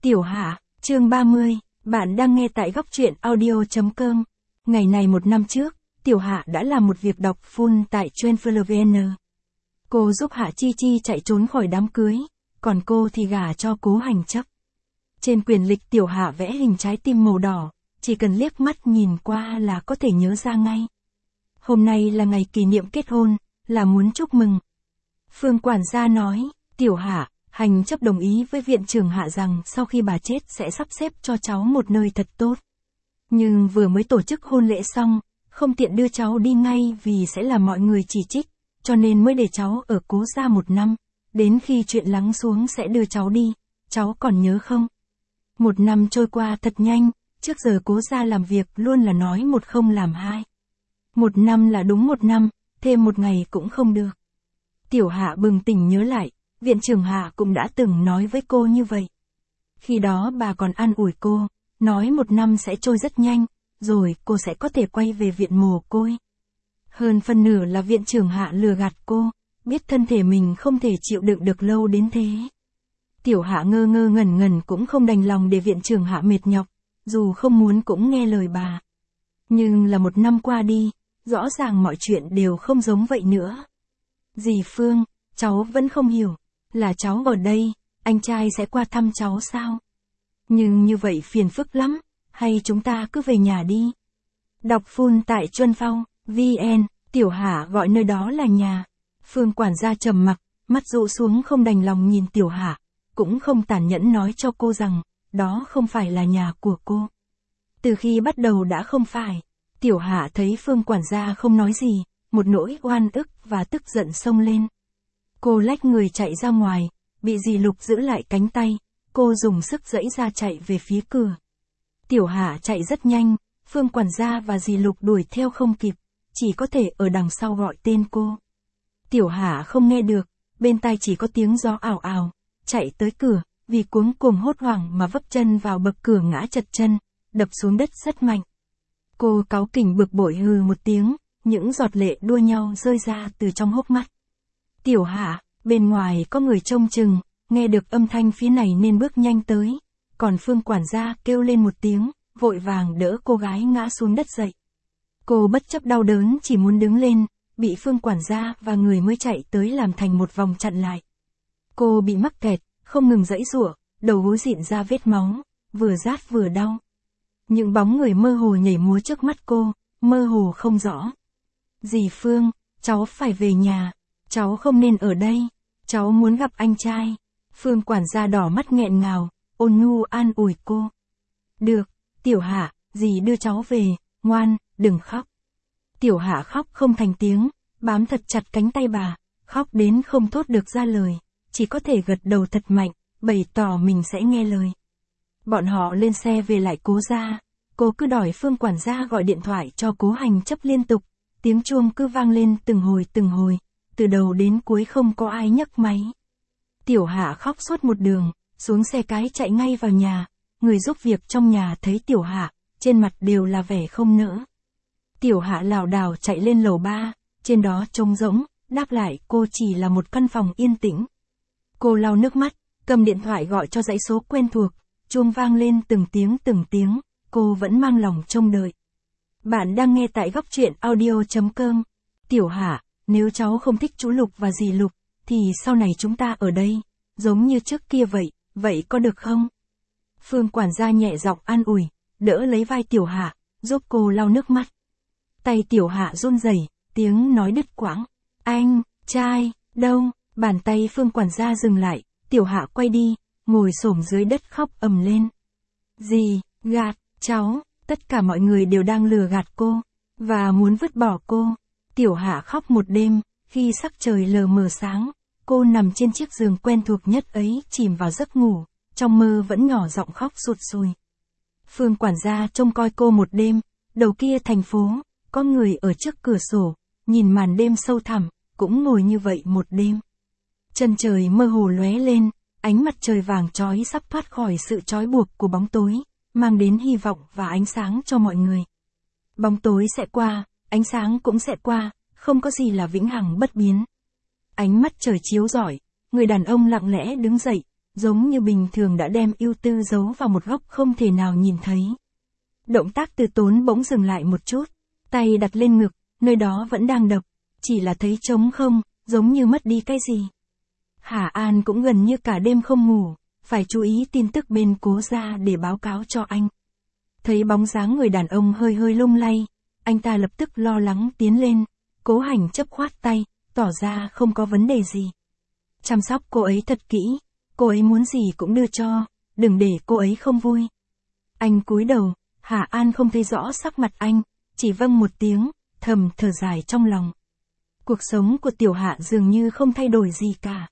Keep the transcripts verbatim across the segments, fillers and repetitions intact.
Tiểu Hạ, chương ba mươi, bạn đang nghe tại góc truyện audio.com. Ngày này một năm trước, Tiểu Hạ đã làm một việc đọc full tại Trainflow vê en. Cô giúp Hạ Chi Chi chạy trốn khỏi đám cưới, còn cô thì gả cho Cố Hành Chấp. Trên quyền lịch Tiểu Hạ vẽ hình trái tim màu đỏ, chỉ cần liếc mắt nhìn qua là có thể nhớ ra ngay. Hôm nay là ngày kỷ niệm kết hôn, là muốn chúc mừng. Phương quản gia nói, Tiểu Hạ, Hành Chấp đồng ý với viện trưởng Hạ rằng sau khi bà chết sẽ sắp xếp cho cháu một nơi thật tốt. Nhưng vừa mới tổ chức hôn lễ xong, không tiện đưa cháu đi ngay vì sẽ làm mọi người chỉ trích, cho nên mới để cháu ở Cố gia một năm, đến khi chuyện lắng xuống sẽ đưa cháu đi, cháu còn nhớ không? Một năm trôi qua thật nhanh, trước giờ Cố gia làm việc luôn là nói một không làm hai. Một năm là đúng một năm, thêm một ngày cũng không được. Tiểu Hạ bừng tỉnh nhớ lại, viện trưởng Hạ cũng đã từng nói với cô như vậy. Khi đó bà còn an ủi cô, nói một năm sẽ trôi rất nhanh, rồi cô sẽ có thể quay về viện mồ côi. Hơn phân nửa là viện trưởng Hạ lừa gạt cô, biết thân thể mình không thể chịu đựng được lâu đến thế. Tiểu Hạ ngơ ngơ ngẩn ngẩn cũng không đành lòng để viện trưởng Hạ mệt nhọc, dù không muốn cũng nghe lời bà. Nhưng là một năm qua đi, rõ ràng mọi chuyện đều không giống vậy nữa. Dì Phương, cháu vẫn không hiểu, là cháu ở đây, anh trai sẽ qua thăm cháu sao? Nhưng như vậy phiền phức lắm, hay chúng ta cứ về nhà đi. Đọc full tại Trainflow vê en, Tiểu Hạ gọi nơi đó là nhà. Phương quản gia trầm mặc, mắt dụ xuống không đành lòng nhìn Tiểu Hạ, cũng không tàn nhẫn nói cho cô rằng, đó không phải là nhà của cô. Từ khi bắt đầu đã không phải. Tiểu Hạ thấy Phương quản gia không nói gì, một nỗi oan ức và tức giận xông lên. Cô lách người chạy ra ngoài, bị dì Lục giữ lại cánh tay, cô dùng sức giãy ra chạy về phía cửa. Tiểu Hạ chạy rất nhanh, Phương quản gia và dì Lục đuổi theo không kịp, chỉ có thể ở đằng sau gọi tên cô. Tiểu Hạ không nghe được, bên tai chỉ có tiếng gió ào ào, chạy tới cửa, vì cuống cuồng hốt hoảng mà vấp chân vào bậc cửa ngã chật chân, đập xuống đất rất mạnh. Cô cáu kỉnh bực bội hừ một tiếng, những giọt lệ đua nhau rơi ra từ trong hốc mắt. Tiểu Hạ, bên ngoài có người trông chừng, nghe được âm thanh phía này nên bước nhanh tới, còn Phương quản gia kêu lên một tiếng, vội vàng đỡ cô gái ngã xuống đất dậy. Cô bất chấp đau đớn chỉ muốn đứng lên, bị Phương quản gia và người mới chạy tới làm thành một vòng chặn lại. Cô bị mắc kẹt, không ngừng giãy giụa, đầu gối rịn ra vết máu, vừa rát vừa đau. Những bóng người mơ hồ nhảy múa trước mắt cô, mơ hồ không rõ. Dì Phương, cháu phải về nhà, cháu không nên ở đây, cháu muốn gặp anh trai. Phương quản gia đỏ mắt nghẹn ngào, ôn nhu an ủi cô. Được, Tiểu Hạ, dì đưa cháu về, ngoan, đừng khóc. Tiểu Hạ khóc không thành tiếng, bám thật chặt cánh tay bà, khóc đến không thốt được ra lời, chỉ có thể gật đầu thật mạnh, bày tỏ mình sẽ nghe lời. Bọn họ lên xe về lại Cố gia, cô cứ đòi Phương quản gia gọi điện thoại cho Cố Hành Chấp liên tục, tiếng chuông cứ vang lên từng hồi từng hồi, từ đầu đến cuối không có ai nhấc máy. Tiểu Hạ khóc suốt một đường, xuống xe cái chạy ngay vào nhà, người giúp việc trong nhà thấy Tiểu Hạ, trên mặt đều là vẻ không nỡ. Tiểu Hạ lảo đảo chạy lên lầu ba, trên đó trống rỗng, đáp lại cô chỉ là một căn phòng yên tĩnh. Cô lau nước mắt, cầm điện thoại gọi cho dãy số quen thuộc, chuông vang lên từng tiếng từng tiếng, cô vẫn mang lòng trông đợi. Bạn đang nghe tại góc truyện audio.com. Tiểu Hạ, nếu cháu không thích chú Lục và dì Lục, thì sau này chúng ta ở đây, giống như trước kia vậy, vậy có được không? Phương quản gia nhẹ giọng an ủi, đỡ lấy vai Tiểu Hạ, giúp cô lau nước mắt. Tay Tiểu Hạ run rẩy, tiếng nói đứt quãng. Anh, trai, đâu? Bàn tay Phương quản gia dừng lại, Tiểu Hạ quay đi, ngồi xổm dưới đất khóc ầm lên. Dì, gạt, cháu, tất cả mọi người đều đang lừa gạt cô, và muốn vứt bỏ cô. Tiểu Hạ khóc một đêm, khi sắc trời lờ mờ sáng, cô nằm trên chiếc giường quen thuộc nhất ấy chìm vào giấc ngủ, trong mơ vẫn nhỏ giọng khóc sụt sùi. Phương quản gia trông coi cô một đêm, đầu kia thành phố, có người ở trước cửa sổ, nhìn màn đêm sâu thẳm, cũng ngồi như vậy một đêm. Chân trời mơ hồ lóe lên, ánh mặt trời vàng chói sắp thoát khỏi sự trói buộc của bóng tối, mang đến hy vọng và ánh sáng cho mọi người. Bóng tối sẽ qua, ánh sáng cũng sẽ qua, không có gì là vĩnh hằng bất biến. Ánh mắt trời chiếu rọi, người đàn ông lặng lẽ đứng dậy, giống như bình thường đã đem ưu tư giấu vào một góc không thể nào nhìn thấy. Động tác Từ Tốn bỗng dừng lại một chút, tay đặt lên ngực, nơi đó vẫn đang đập, chỉ là thấy trống không, giống như mất đi cái gì. Hà An cũng gần như cả đêm không ngủ, phải chú ý tin tức bên Cố gia để báo cáo cho anh. Thấy bóng dáng người đàn ông hơi hơi lung lay, anh ta lập tức lo lắng tiến lên, Cố Hành chấp khoát tay, tỏ ra không có vấn đề gì. Chăm sóc cô ấy thật kỹ, cô ấy muốn gì cũng đưa cho, đừng để cô ấy không vui. Anh cúi đầu, Hà An không thấy rõ sắc mặt anh, chỉ vâng một tiếng, thầm thở dài trong lòng. Cuộc sống của Tiểu Hạ dường như không thay đổi gì cả.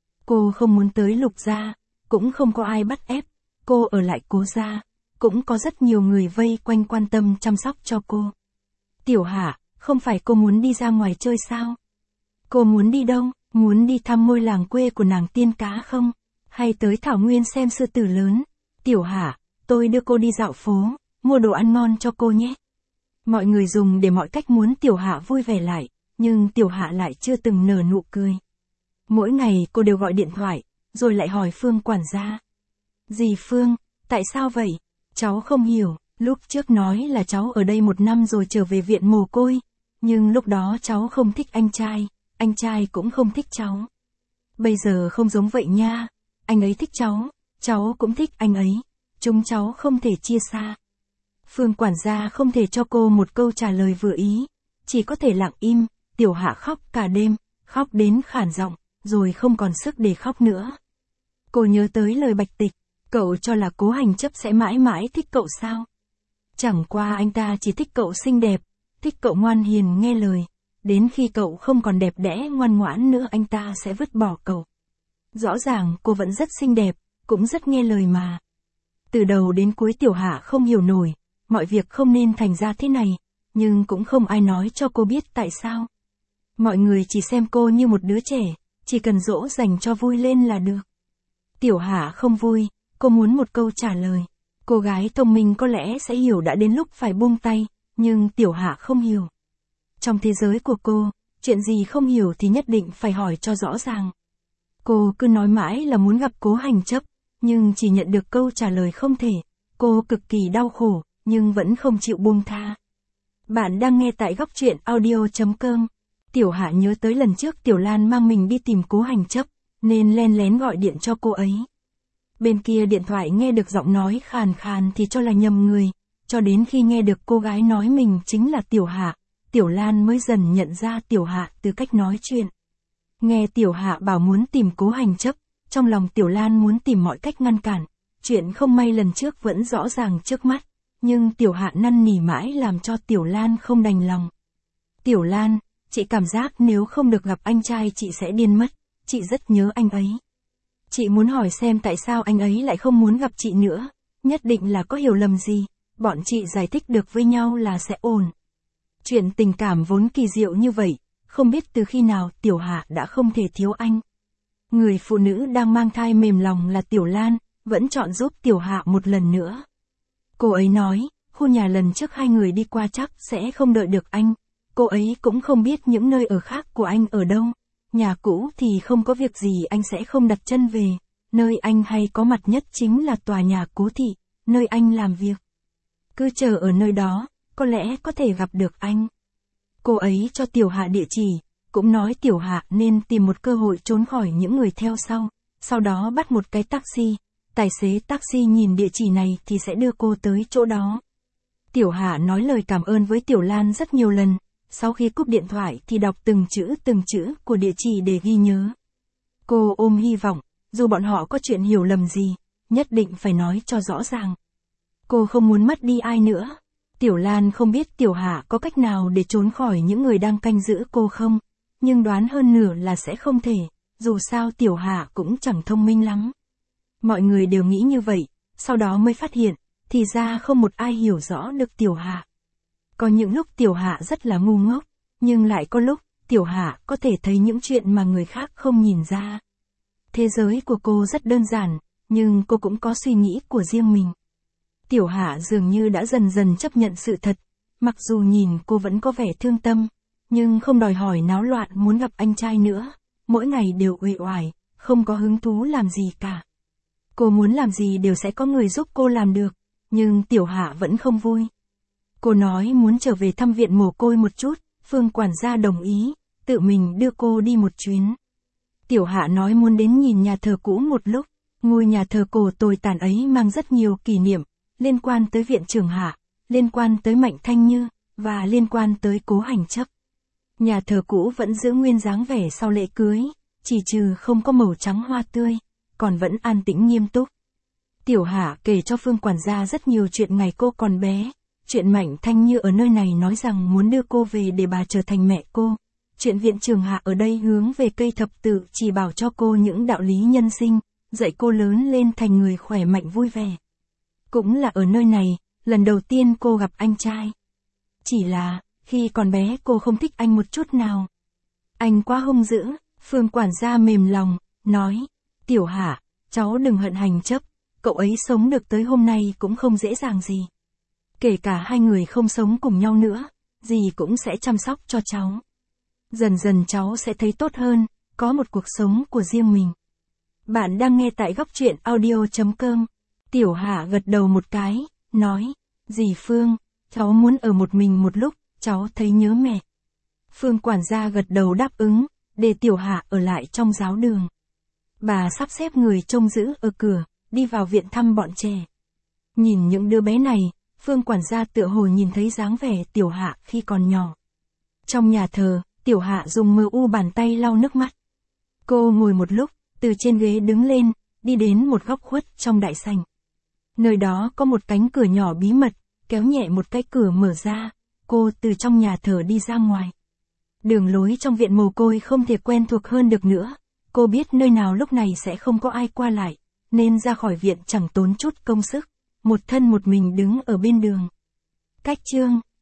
Cô không muốn tới Lục gia, cũng không có ai bắt ép, cô ở lại Cố gia, cũng có rất nhiều người vây quanh quan tâm chăm sóc cho cô. Tiểu Hạ, không phải cô muốn đi ra ngoài chơi sao? Cô muốn đi đâu? Muốn đi thăm ngôi làng quê của nàng tiên cá không? Hay tới Thảo Nguyên xem sư tử lớn? Tiểu Hạ, tôi đưa cô đi dạo phố, mua đồ ăn ngon cho cô nhé. Mọi người dùng để mọi cách muốn Tiểu Hạ vui vẻ lại, nhưng Tiểu Hạ lại chưa từng nở nụ cười. Mỗi ngày cô đều gọi điện thoại, rồi lại hỏi Phương quản gia. Dì Phương, tại sao vậy? Cháu không hiểu, lúc trước nói là cháu ở đây một năm rồi trở về viện mồ côi, nhưng lúc đó cháu không thích anh trai, anh trai cũng không thích cháu. Bây giờ không giống vậy nha, anh ấy thích cháu, cháu cũng thích anh ấy, chúng cháu không thể chia xa. Phương quản gia không thể cho cô một câu trả lời vừa ý, chỉ có thể lặng im. Tiểu Hạ khóc cả đêm, khóc đến khản giọng, rồi không còn sức để khóc nữa. Cô nhớ tới lời Bạch Tịch, cậu cho là Cố Hành chấp sẽ mãi mãi thích cậu sao? Chẳng qua anh ta chỉ thích cậu xinh đẹp, thích cậu ngoan hiền nghe lời, đến khi cậu không còn đẹp đẽ ngoan ngoãn nữa anh ta sẽ vứt bỏ cậu. Rõ ràng cô vẫn rất xinh đẹp, cũng rất nghe lời mà. Từ đầu đến cuối Tiểu Hạ không hiểu nổi, mọi việc không nên thành ra thế này, nhưng cũng không ai nói cho cô biết tại sao. Mọi người chỉ xem cô như một đứa trẻ, chỉ cần dỗ dành cho vui lên là được. Tiểu Hạ không vui, cô muốn một câu trả lời. Cô gái thông minh có lẽ sẽ hiểu đã đến lúc phải buông tay, nhưng Tiểu Hạ không hiểu. Trong thế giới của cô, chuyện gì không hiểu thì nhất định phải hỏi cho rõ ràng. Cô cứ nói mãi là muốn gặp Cố Hành chấp, nhưng chỉ nhận được câu trả lời không thể. Cô cực kỳ đau khổ, nhưng vẫn không chịu buông tha. Bạn đang nghe tại góc truyện audio chấm com. Tiểu Hạ nhớ tới lần trước Tiểu Lan mang mình đi tìm Cố Hành chấp, nên len lén gọi điện cho cô ấy. Bên kia điện thoại nghe được giọng nói khàn khàn thì cho là nhầm người, cho đến khi nghe được cô gái nói mình chính là Tiểu Hạ, Tiểu Lan mới dần nhận ra Tiểu Hạ từ cách nói chuyện. Nghe Tiểu Hạ bảo muốn tìm Cố Hành chấp, trong lòng Tiểu Lan muốn tìm mọi cách ngăn cản, chuyện không may lần trước vẫn rõ ràng trước mắt, nhưng Tiểu Hạ năn nỉ mãi làm cho Tiểu Lan không đành lòng. Tiểu Lan, chị cảm giác nếu không được gặp anh trai chị sẽ điên mất, chị rất nhớ anh ấy. Chị muốn hỏi xem tại sao anh ấy lại không muốn gặp chị nữa, nhất định là có hiểu lầm gì, bọn chị giải thích được với nhau là sẽ ổn. Chuyện tình cảm vốn kỳ diệu như vậy, không biết từ khi nào Tiểu Hạ đã không thể thiếu anh. Người phụ nữ đang mang thai mềm lòng là Tiểu Lan, vẫn chọn giúp Tiểu Hạ một lần nữa. Cô ấy nói, khu nhà lần trước hai người đi qua chắc sẽ không đợi được anh. Cô ấy cũng không biết những nơi ở khác của anh ở đâu. Nhà cũ thì không có việc gì anh sẽ không đặt chân về. Nơi anh hay có mặt nhất chính là tòa nhà Cố thị, nơi anh làm việc. Cứ chờ ở nơi đó, có lẽ có thể gặp được anh. Cô ấy cho Tiểu Hạ địa chỉ, cũng nói Tiểu Hạ nên tìm một cơ hội trốn khỏi những người theo sau, sau đó bắt một cái taxi. Tài xế taxi nhìn địa chỉ này thì sẽ đưa cô tới chỗ đó. Tiểu Hạ nói lời cảm ơn với Tiểu Lan rất nhiều lần, sau khi cúp điện thoại thì đọc từng chữ từng chữ của địa chỉ để ghi nhớ. Cô ôm hy vọng, dù bọn họ có chuyện hiểu lầm gì, nhất định phải nói cho rõ ràng. Cô không muốn mất đi ai nữa. Tiểu Lan không biết Tiểu Hạ có cách nào để trốn khỏi những người đang canh giữ cô không, nhưng đoán hơn nửa là sẽ không thể, dù sao Tiểu Hạ cũng chẳng thông minh lắm. Mọi người đều nghĩ như vậy, sau đó mới phát hiện, thì ra không một ai hiểu rõ được Tiểu Hạ. Có những lúc Tiểu Hạ rất là ngu ngốc, nhưng lại có lúc, Tiểu Hạ có thể thấy những chuyện mà người khác không nhìn ra. Thế giới của cô rất đơn giản, nhưng cô cũng có suy nghĩ của riêng mình. Tiểu Hạ dường như đã dần dần chấp nhận sự thật, mặc dù nhìn cô vẫn có vẻ thương tâm, nhưng không đòi hỏi náo loạn muốn gặp anh trai nữa, mỗi ngày đều uể oải, không có hứng thú làm gì cả. Cô muốn làm gì đều sẽ có người giúp cô làm được, nhưng Tiểu Hạ vẫn không vui. Cô nói muốn trở về thăm viện mồ côi một chút, Phương quản gia đồng ý, tự mình đưa cô đi một chuyến. Tiểu Hạ nói muốn đến nhìn nhà thờ cũ một lúc, ngôi nhà thờ cổ tồi tàn ấy mang rất nhiều kỷ niệm, liên quan tới viện trưởng Hạ, liên quan tới Mạnh Thanh Như, và liên quan tới Cố Hành Chấp. Nhà thờ cũ vẫn giữ nguyên dáng vẻ sau lễ cưới, chỉ trừ không có màu trắng hoa tươi, còn vẫn an tĩnh nghiêm túc. Tiểu Hạ kể cho Phương quản gia rất nhiều chuyện ngày cô còn bé, chuyện Mạnh Thanh Như ở nơi này nói rằng muốn đưa cô về để bà trở thành mẹ cô, chuyện viện trưởng Hạ ở đây hướng về cây thập tự chỉ bảo cho cô những đạo lý nhân sinh, dạy cô lớn lên thành người khỏe mạnh vui vẻ. Cũng là ở nơi này, lần đầu tiên cô gặp anh trai. Chỉ là, khi còn bé cô không thích anh một chút nào. Anh quá hung dữ, Phương quản gia mềm lòng, nói, Tiểu Hạ, cháu đừng hận Hành Chấp, cậu ấy sống được tới hôm nay cũng không dễ dàng gì. Kể cả hai người không sống cùng nhau nữa, dì cũng sẽ chăm sóc cho cháu. Dần dần cháu sẽ thấy tốt hơn, có một cuộc sống của riêng mình. Bạn đang nghe tại góc truyện audio chấm com. Tiểu Hạ gật đầu một cái, nói, dì Phương, cháu muốn ở một mình một lúc, cháu thấy nhớ mẹ. Phương quản gia gật đầu đáp ứng, để Tiểu Hạ ở lại trong giáo đường. Bà sắp xếp người trông giữ ở cửa, đi vào viện thăm bọn trẻ. Nhìn những đứa bé này, Phương quản gia tựa hồ nhìn thấy dáng vẻ Tiểu Hạ khi còn nhỏ. Trong nhà thờ, Tiểu Hạ dùng mờ u bàn tay lau nước mắt. Cô ngồi một lúc, từ trên ghế đứng lên, đi đến một góc khuất trong đại sảnh. Nơi đó có một cánh cửa nhỏ bí mật, kéo nhẹ một cái cửa mở ra, cô từ trong nhà thờ đi ra ngoài. Đường lối trong viện mồ côi không thể quen thuộc hơn được nữa, cô biết nơi nào lúc này sẽ không có ai qua lại, nên ra khỏi viện chẳng tốn chút công sức, một thân một mình đứng ở bên đường. Cách chương